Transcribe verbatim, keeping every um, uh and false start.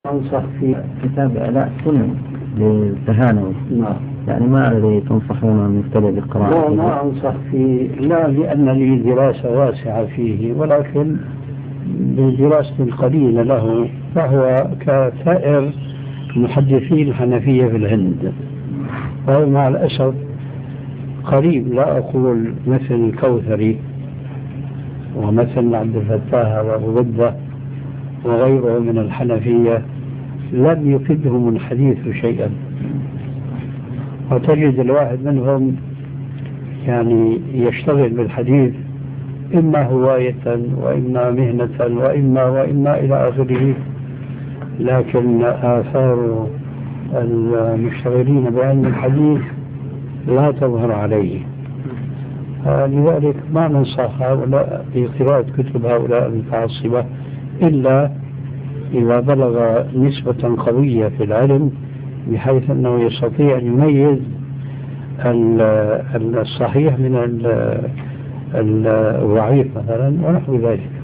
أنصح في كتاب إعلاء السنن للتهانوي. نعم. يعني ما الذي تنصحون أن يبتدأ بالقراءة؟ لا ما أنصح فيه، لا لأن لي دراسة واسعة فيه، ولكن بدراسة قليلة له، فهو كسائر محدثين الحنفية في الهند، وهو مع الأسف قريب، لا أقول مثل الكوثري ومثل عبد الفتاح وأبو بدة وغيره من الحنفية، لم يفدهم الحديث شيئا، وتجد الواحد منهم يعني يشتغل بالحديث إما هواية وإما مهنة وإما وإما إلى آخره، لكن آثار المشتغلين بعلم الحديث لا تظهر عليه. لذلك ما ننصح هؤلاء بقراءة كتب هؤلاء المتعصبة إلا إذا بلغ نسبة قوية في العلم بحيث أنه يستطيع أن يميز الصحيح من الضعيف مثلا ونحو ذلك.